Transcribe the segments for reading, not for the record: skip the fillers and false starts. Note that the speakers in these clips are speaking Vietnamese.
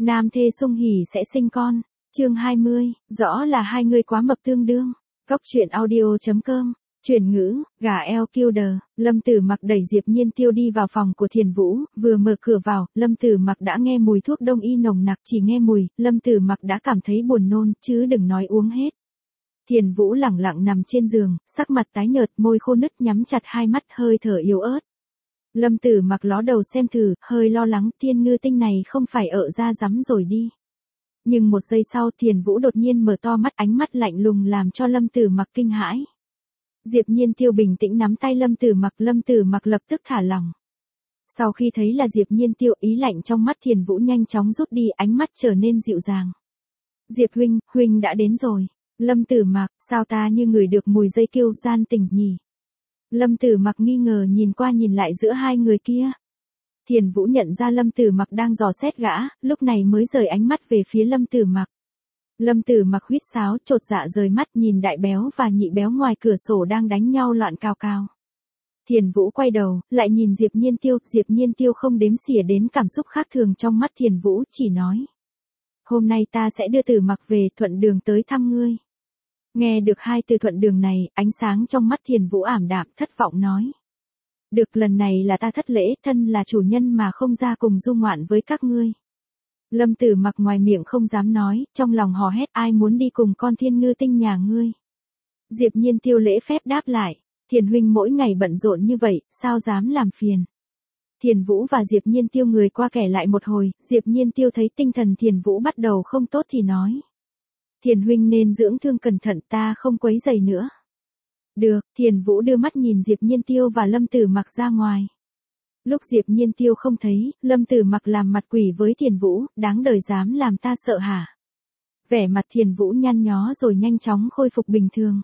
Nam thê sung hỉ sẽ sinh con. Chương 20, rõ là hai người quá mập tương đương. Cóc truyện audio.com. Chuyển ngữ, gà eo killer. Lâm Tử Mặc đẩy Diệp Nhiên Tiêu đi vào phòng của Thiền Vũ, vừa mở cửa vào, Lâm Tử Mặc đã nghe mùi thuốc đông y nồng nặc, chỉ nghe mùi, Lâm Tử Mặc đã cảm thấy buồn nôn, chứ đừng nói uống hết. Thiền Vũ lẳng lặng nằm trên giường, sắc mặt tái nhợt, môi khô nứt, nhắm chặt hai mắt, hơi thở yếu ớt. Lâm Tử Mặc ló đầu xem thử, hơi lo lắng, Thiên Ngư Tinh này không phải ở ra rắm rồi đi. Nhưng một giây sau Thiền Vũ đột nhiên mở to mắt, ánh mắt lạnh lùng làm cho Lâm Tử Mặc kinh hãi. Diệp Nhiên Tiêu bình tĩnh nắm tay Lâm Tử Mặc lập tức thả lỏng. Sau khi thấy là Diệp Nhiên Tiêu, ý lạnh trong mắt Thiền Vũ nhanh chóng rút đi, ánh mắt trở nên dịu dàng. Diệp huynh đã đến rồi. Lâm Tử Mặc, sao ta như người được mùi dây kiêu gian tình nhỉ? Lâm Tử Mặc nghi ngờ nhìn qua nhìn lại giữa hai người kia. Thiền Vũ nhận ra Lâm Tử Mặc đang dò xét gã, lúc này mới rời ánh mắt về phía Lâm Tử Mặc. Lâm Tử Mặc huýt sáo, chột dạ rời mắt nhìn Đại Béo và Nhị Béo ngoài cửa sổ đang đánh nhau loạn cào cào. Thiền Vũ quay đầu, lại nhìn Diệp Nhiên Tiêu không đếm xỉa đến cảm xúc khác thường trong mắt Thiền Vũ, chỉ nói. Hôm nay ta sẽ đưa Tử Mặc về, thuận đường tới thăm ngươi. Nghe được hai từ thuận đường này, ánh sáng trong mắt Thiền Vũ ảm đạm, thất vọng nói. Được, lần này là ta thất lễ, thân là chủ nhân mà không ra cùng du ngoạn với các ngươi. Lâm Tử Mặc ngoài miệng không dám nói, trong lòng hò hét, ai muốn đi cùng con Thiên Ngư Tinh nhà ngươi. Diệp Nhiên Tiêu lễ phép đáp lại, Thiền huynh mỗi ngày bận rộn như vậy, sao dám làm phiền. Thiền Vũ và Diệp Nhiên Tiêu người qua kể lại một hồi, Diệp Nhiên Tiêu thấy tinh thần Thiền Vũ bắt đầu không tốt thì nói. Thiền huynh nên dưỡng thương cẩn thận, ta không quấy rầy nữa. Được, Thiền Vũ đưa mắt nhìn Diệp Nhiên Tiêu và Lâm Tử Mặc ra ngoài. Lúc Diệp Nhiên Tiêu không thấy, Lâm Tử Mặc làm mặt quỷ với Thiền Vũ, đáng đời dám làm ta sợ hả? Vẻ mặt Thiền Vũ nhăn nhó rồi nhanh chóng khôi phục bình thường.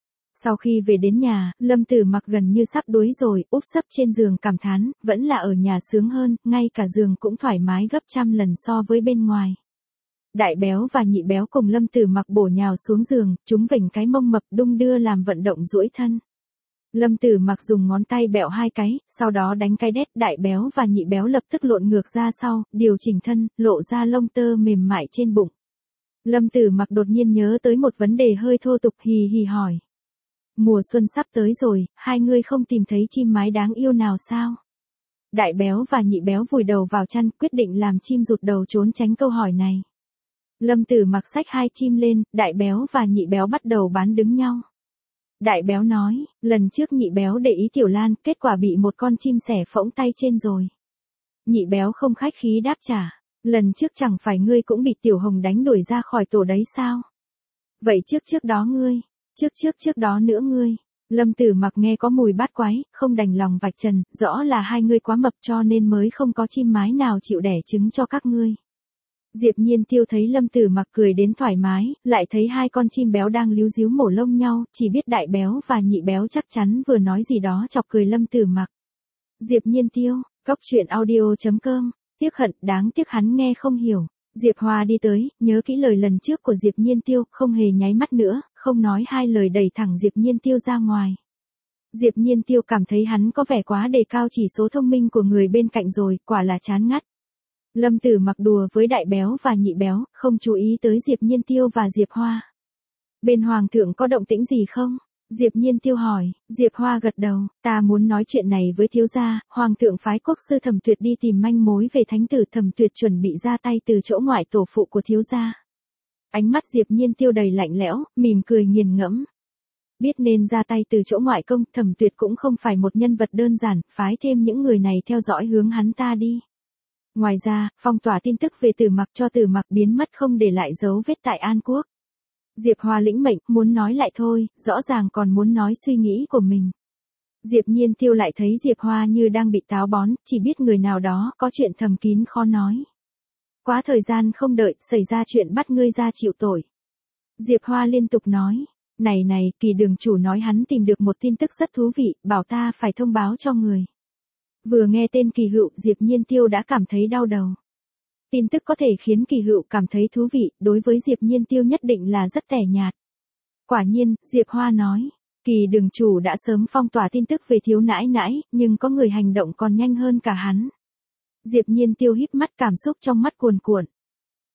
Sau khi về đến nhà, Lâm Tử Mặc gần như sắp đuối rồi, úp sấp trên giường cảm thán, vẫn là ở nhà sướng hơn, ngay cả giường cũng thoải mái gấp trăm lần so với bên ngoài. Đại Béo và Nhị Béo cùng Lâm Tử Mặc bổ nhào xuống giường, chúng vểnh cái mông mập đung đưa làm vận động duỗi thân. Lâm Tử Mặc dùng ngón tay bẹo hai cái, sau đó đánh cái đét, Đại Béo và Nhị Béo lập tức lộn ngược ra sau, điều chỉnh thân, lộ ra lông tơ mềm mại trên bụng. Lâm Tử Mặc đột nhiên nhớ tới một vấn đề hơi thô tục, hì hì hỏi. Mùa xuân sắp tới rồi, hai ngươi không tìm thấy chim mái đáng yêu nào sao? Đại Béo và Nhị Béo vùi đầu vào chăn, quyết định làm chim rụt đầu trốn tránh câu hỏi này. Lâm Tử Mặc xách hai chim lên, Đại Béo và Nhị Béo bắt đầu bán đứng nhau. Đại Béo nói, lần trước Nhị Béo để ý Tiểu Lan, kết quả bị một con chim sẻ phỗng tay trên rồi. Nhị Béo không khách khí đáp trả, lần trước chẳng phải ngươi cũng bị Tiểu Hồng đánh đuổi ra khỏi tổ đấy sao? Vậy trước đó ngươi, trước đó nữa ngươi. Lâm Tử Mặc nghe có mùi bát quái, không đành lòng vạch trần, rõ là hai ngươi quá mập cho nên mới không có chim mái nào chịu đẻ trứng cho các ngươi. Diệp Nhiên Tiêu thấy Lâm Tử Mặc cười đến thoải mái, lại thấy hai con chim béo đang líu ríu mổ lông nhau, chỉ biết Đại Béo và Nhị Béo chắc chắn vừa nói gì đó chọc cười Lâm Tử Mặc. Diệp Nhiên Tiêu, cóc truyện audio.com, tiếc hận, đáng tiếc hắn nghe không hiểu. Diệp Hoa đi tới, nhớ kỹ lời lần trước của Diệp Nhiên Tiêu, không hề nháy mắt nữa, không nói hai lời đẩy thẳng Diệp Nhiên Tiêu ra ngoài. Diệp Nhiên Tiêu cảm thấy hắn có vẻ quá đề cao chỉ số thông minh của người bên cạnh rồi, quả là chán ngắt. Lâm Tử Mặc đùa với Đại Béo và Nhị Béo, không chú ý tới Diệp Nhiên Tiêu và Diệp Hoa. Bên Hoàng thượng có động tĩnh gì không? Diệp Nhiên Tiêu hỏi, Diệp Hoa gật đầu, ta muốn nói chuyện này với thiếu gia, Hoàng thượng phái quốc sư Thẩm Tuyệt đi tìm manh mối về thánh tử Thẩm Tuyệt chuẩn bị ra tay từ chỗ ngoại tổ phụ của thiếu gia. Ánh mắt Diệp Nhiên Tiêu đầy lạnh lẽo, mỉm cười nghiền ngẫm. Biết nên ra tay từ chỗ ngoại công, Thẩm Tuyệt cũng không phải một nhân vật đơn giản, phái thêm những người này theo dõi hướng hắn ta đi. Ngoài ra, phong tỏa tin tức về Tử Mặc cho Tử Mặc biến mất không để lại dấu vết tại An Quốc. Diệp Hoa lĩnh mệnh, muốn nói lại thôi, rõ ràng còn muốn nói suy nghĩ của mình. Diệp Nhiên Tiêu lại thấy Diệp Hoa như đang bị táo bón, chỉ biết người nào đó có chuyện thầm kín khó nói. Quá thời gian không đợi, xảy ra chuyện bắt ngươi ra chịu tội. Diệp Hoa liên tục nói, này, Kỳ đường chủ nói hắn tìm được một tin tức rất thú vị, bảo ta phải thông báo cho người. Vừa nghe tên Kỳ Hựu, Diệp Nhiên Tiêu đã cảm thấy đau đầu. Tin tức có thể khiến Kỳ Hựu cảm thấy thú vị, đối với Diệp Nhiên Tiêu nhất định là rất tẻ nhạt. Quả nhiên, Diệp Hoa nói, Kỳ đường chủ đã sớm phong tỏa tin tức về thiếu nãi nãi, nhưng có người hành động còn nhanh hơn cả hắn. Diệp Nhiên Tiêu híp mắt, cảm xúc trong mắt cuồn cuộn.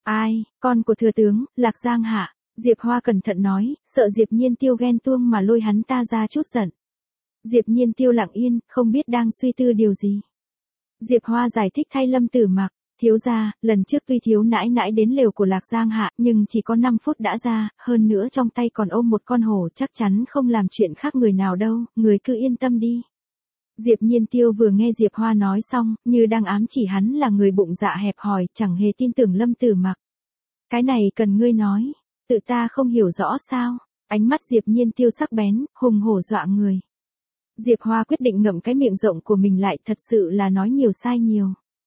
Ai, con của thừa tướng, Lạc Giang hạ. Diệp Hoa cẩn thận nói, sợ Diệp Nhiên Tiêu ghen tuông mà lôi hắn ta ra chút giận. Diệp Nhiên Tiêu lặng yên, không biết đang suy tư điều gì. Diệp Hoa giải thích thay Lâm Tử Mặc, thiếu gia, lần trước tuy thiếu nãi nãi đến lều của Lạc Giang hạ, nhưng chỉ có 5 phút đã ra, hơn nữa trong tay còn ôm một con hổ, chắc chắn không làm chuyện khác người nào đâu, người cứ yên tâm đi. Diệp Nhiên Tiêu vừa nghe Diệp Hoa nói xong, như đang ám chỉ hắn là người bụng dạ hẹp hòi, chẳng hề tin tưởng Lâm Tử Mặc. Cái này cần ngươi nói, tự ta không hiểu rõ sao? Ánh mắt Diệp Nhiên Tiêu sắc bén, hùng hổ dọa người. Diệp Hoa quyết định ngậm cái miệng rộng của mình lại, thật sự là nói nhiều sai nhiều.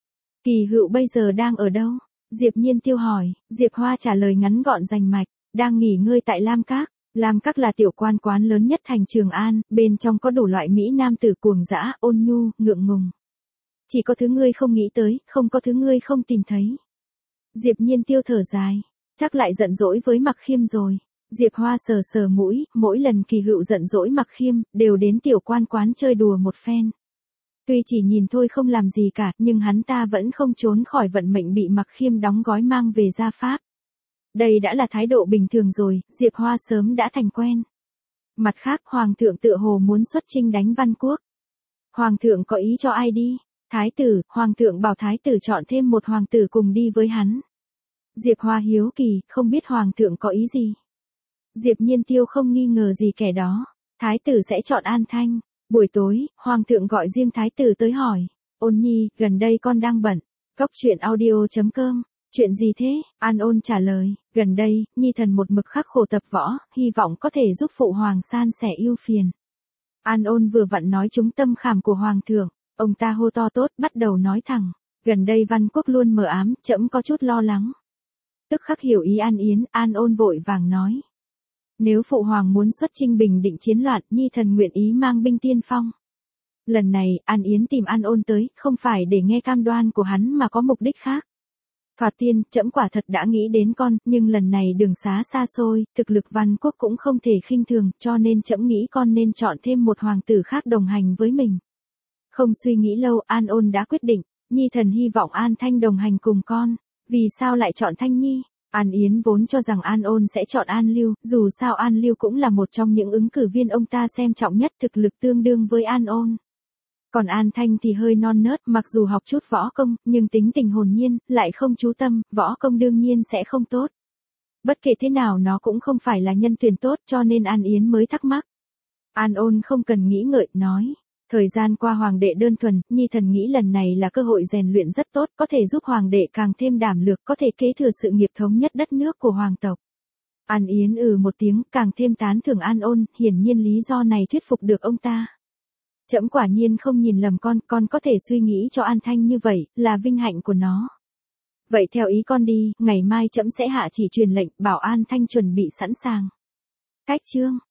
Kỳ Hựu bây giờ đang ở đâu? Diệp Nhiên Tiêu hỏi. Diệp Hoa trả lời ngắn gọn rành mạch, đang nghỉ ngơi tại Lam Các. Lam Các là tiểu quan quán lớn nhất thành Trường An, bên trong có đủ loại mỹ nam tử cuồng dã, ôn nhu, ngượng ngùng. Chỉ có thứ ngươi không nghĩ tới, không có thứ ngươi không tìm thấy. Diệp Nhiên Tiêu thở dài, chắc lại giận dỗi với Mặc Khiêm rồi. Diệp Hoa sờ sờ mũi, mỗi lần Kỳ Hựu giận dỗi Mặc Khiêm, đều đến tiểu quan quán chơi đùa một phen. Tuy chỉ nhìn thôi không làm gì cả, nhưng hắn ta vẫn không trốn khỏi vận mệnh bị Mặc Khiêm đóng gói mang về gia pháp. Đây đã là thái độ bình thường rồi, Diệp Hoa sớm đã thành quen. Mặt khác, Hoàng thượng tựa hồ muốn xuất chinh đánh Văn Quốc. Hoàng thượng có ý cho ai đi? Thái tử, Hoàng thượng bảo thái tử chọn thêm một hoàng tử cùng đi với hắn. Diệp Hoa hiếu kỳ, không biết Hoàng thượng có ý gì. Diệp Nhiên Tiêu không nghi ngờ gì kẻ đó. Thái tử sẽ chọn An Thanh. Buổi tối, Hoàng thượng gọi riêng thái tử tới hỏi. Ôn Nhi, gần đây con đang bận. Cốc truyện audio.com. Chuyện gì thế? An Ôn trả lời, gần đây, Nhi thần một mực khắc khổ tập võ, hy vọng có thể giúp phụ hoàng san sẻ ưu phiền. An Ôn vừa vặn nói trúng tâm khảm của Hoàng thượng, ông ta hô to tốt, bắt đầu nói thẳng. Gần đây Văn Quốc luôn mờ ám, trẫm có chút lo lắng. Tức khắc hiểu ý An Yến, An Ôn vội vàng nói. Nếu phụ hoàng muốn xuất chinh bình định chiến loạn, Nhi thần nguyện ý mang binh tiên phong. Lần này, An Yến tìm An Ôn tới, không phải để nghe cam đoan của hắn mà có mục đích khác. Thoạt tiên, trẫm quả thật đã nghĩ đến con, nhưng lần này đường xá xa xôi, thực lực Văn Quốc cũng không thể khinh thường, cho nên trẫm nghĩ con nên chọn thêm một hoàng tử khác đồng hành với mình. Không suy nghĩ lâu, An Ôn đã quyết định, Nhi thần hy vọng An Thanh đồng hành cùng con. Vì sao lại chọn Thanh Nhi? An Yến vốn cho rằng An Ôn sẽ chọn An Lưu, dù sao An Lưu cũng là một trong những ứng cử viên ông ta xem trọng nhất, thực lực tương đương với An Ôn. Còn An Thanh thì hơi non nớt, mặc dù học chút võ công, nhưng tính tình hồn nhiên, lại không chú tâm, võ công đương nhiên sẽ không tốt. Bất kể thế nào nó cũng không phải là nhân tuyển tốt, cho nên An Yến mới thắc mắc. An Ôn không cần nghĩ ngợi, nói. Thời gian qua hoàng đệ đơn thuần, Nhi thần nghĩ lần này là cơ hội rèn luyện rất tốt, có thể giúp hoàng đệ càng thêm đảm lược, có thể kế thừa sự nghiệp thống nhất đất nước của hoàng tộc. An Yến một tiếng, càng thêm tán thưởng An Ôn, hiển nhiên lý do này thuyết phục được ông ta. Trẫm quả nhiên không nhìn lầm con có thể suy nghĩ cho An Thanh như vậy, là vinh hạnh của nó. Vậy theo ý con đi, ngày mai trẫm sẽ hạ chỉ truyền lệnh, bảo An Thanh chuẩn bị sẵn sàng. Cách chương